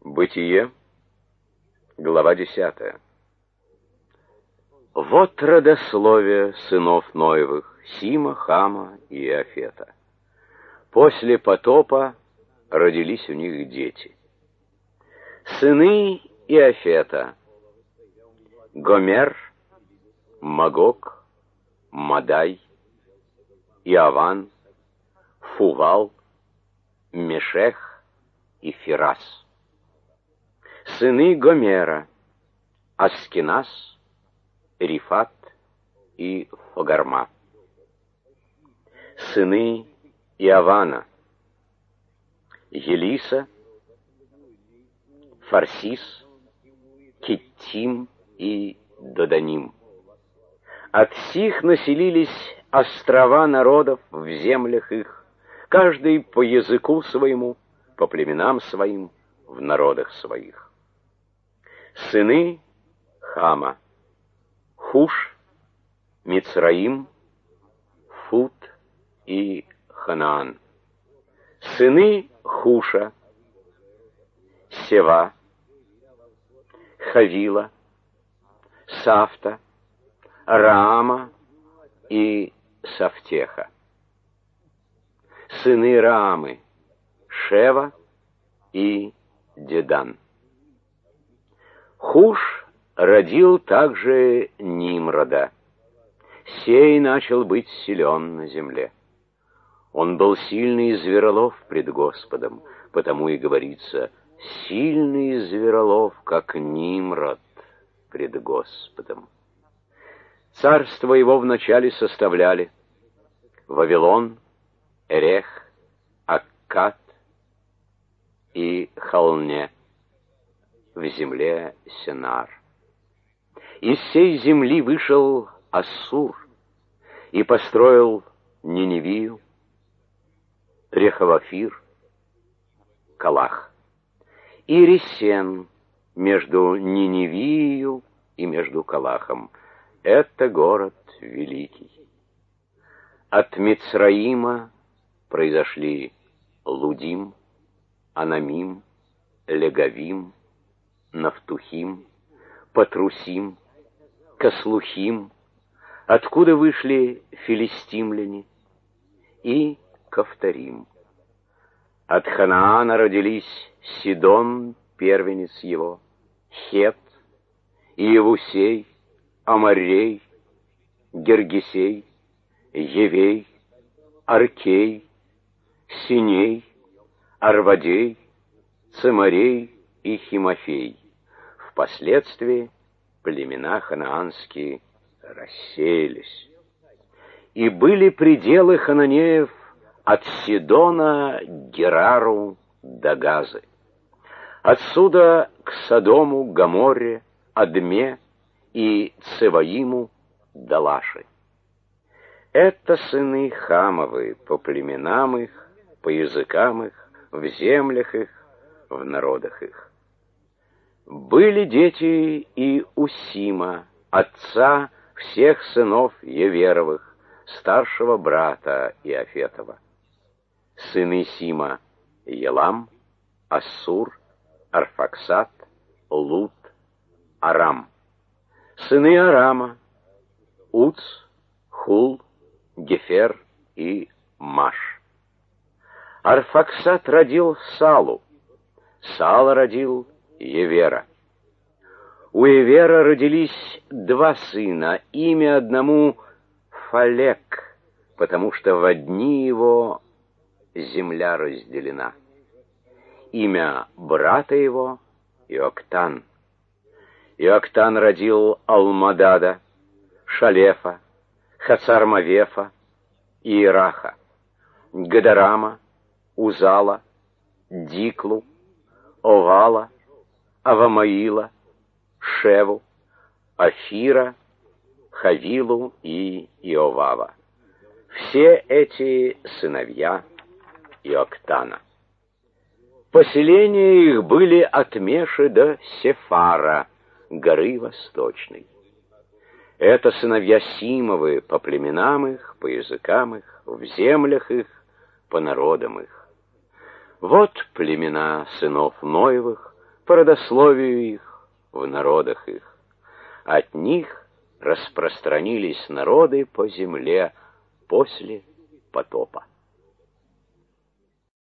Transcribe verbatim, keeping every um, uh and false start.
Бытие, глава десятая. Вот родословие сынов Ноевых, Сима, Хама и Иафета. После потопа родились у них дети. Сыны Иафета: Гомер, Магог, Мадай, Иаван, Фувал, Мешех и Фирас. Сыны Гомера: Аскинас, Рифат и Фагарма. Сыны Иавана: Елиса, Фарсис, Киттим и Доданим. От сих населились острова народов в землях их, каждый по языку своему, по племенам своим, в народах своих. Сыны Хама: Хуш, Мицраим, Фут и Ханаан. Сыны Хуша: Сева, Хавила, Сафта, Раама и Сафтеха. Сыны Раамы: Шева и Дедан. Хуш родил также Нимрода. Сей начал быть силен на земле. Он был сильный зверолов пред Господом, потому и говорится: сильный зверолов, как Нимрод пред Господом. Царство его вначале составляли Вавилон, Эрех, Аккад и Халне в земле Сенар. Из сей земли вышел Ассур и построил Ниневию, Рехавафир, Калах и Ресен между Ниневией и между Калахом. Это город великий. От Мицраима произошли Лудим, Анамим, Легавим, Нафтухим, Патрусим, Каслухим, откуда вышли филистимляне, и Кафторим. От Ханаана родились Сидон, первенец его, Хет, Иевусей, Амарей, Гергесей, Евей, Аркей, Синей, Арвадей, Цемарей и Химофей. Впоследствии племена ханаанские рассеялись. И были пределы хананеев от Сидона к Герару до Газы. Отсюда к Содому, Гоморре, Адме и Цеваиму до Лаши. Это сыны Хамовы по племенам их, по языкам их, в землях их, в народах их. Были дети и у Сима, отца всех сынов Еверовых, старшего брата Иафетова. Сыны Сима: Елам, Ассур, Арфаксад, Лут, Арам. Сыны Арама: Уц, Хул, Гефер и Маш. Арфаксад родил Салу, Сала родил Евера. У Евера родились два сына, имя одному Фалек, потому что во дни его земля разделена. Имя брата его Иоктан. Иоктан родил Алмадада, Шалефа, Хацармавефа и Ираха, Гадарама, Узала, Диклу, Овала, Авамаила, Шеву, Афира, Хавилу и Иовава. Все эти сыновья Иоктана. Поселения их были от Меши до Сефара, горы Восточной. Это сыновья Симовы по племенам их, по языкам их, в землях их, по народам их. Вот племена сынов Ноевых по родословию их, в народах их. От них распространились народы по земле после потопа.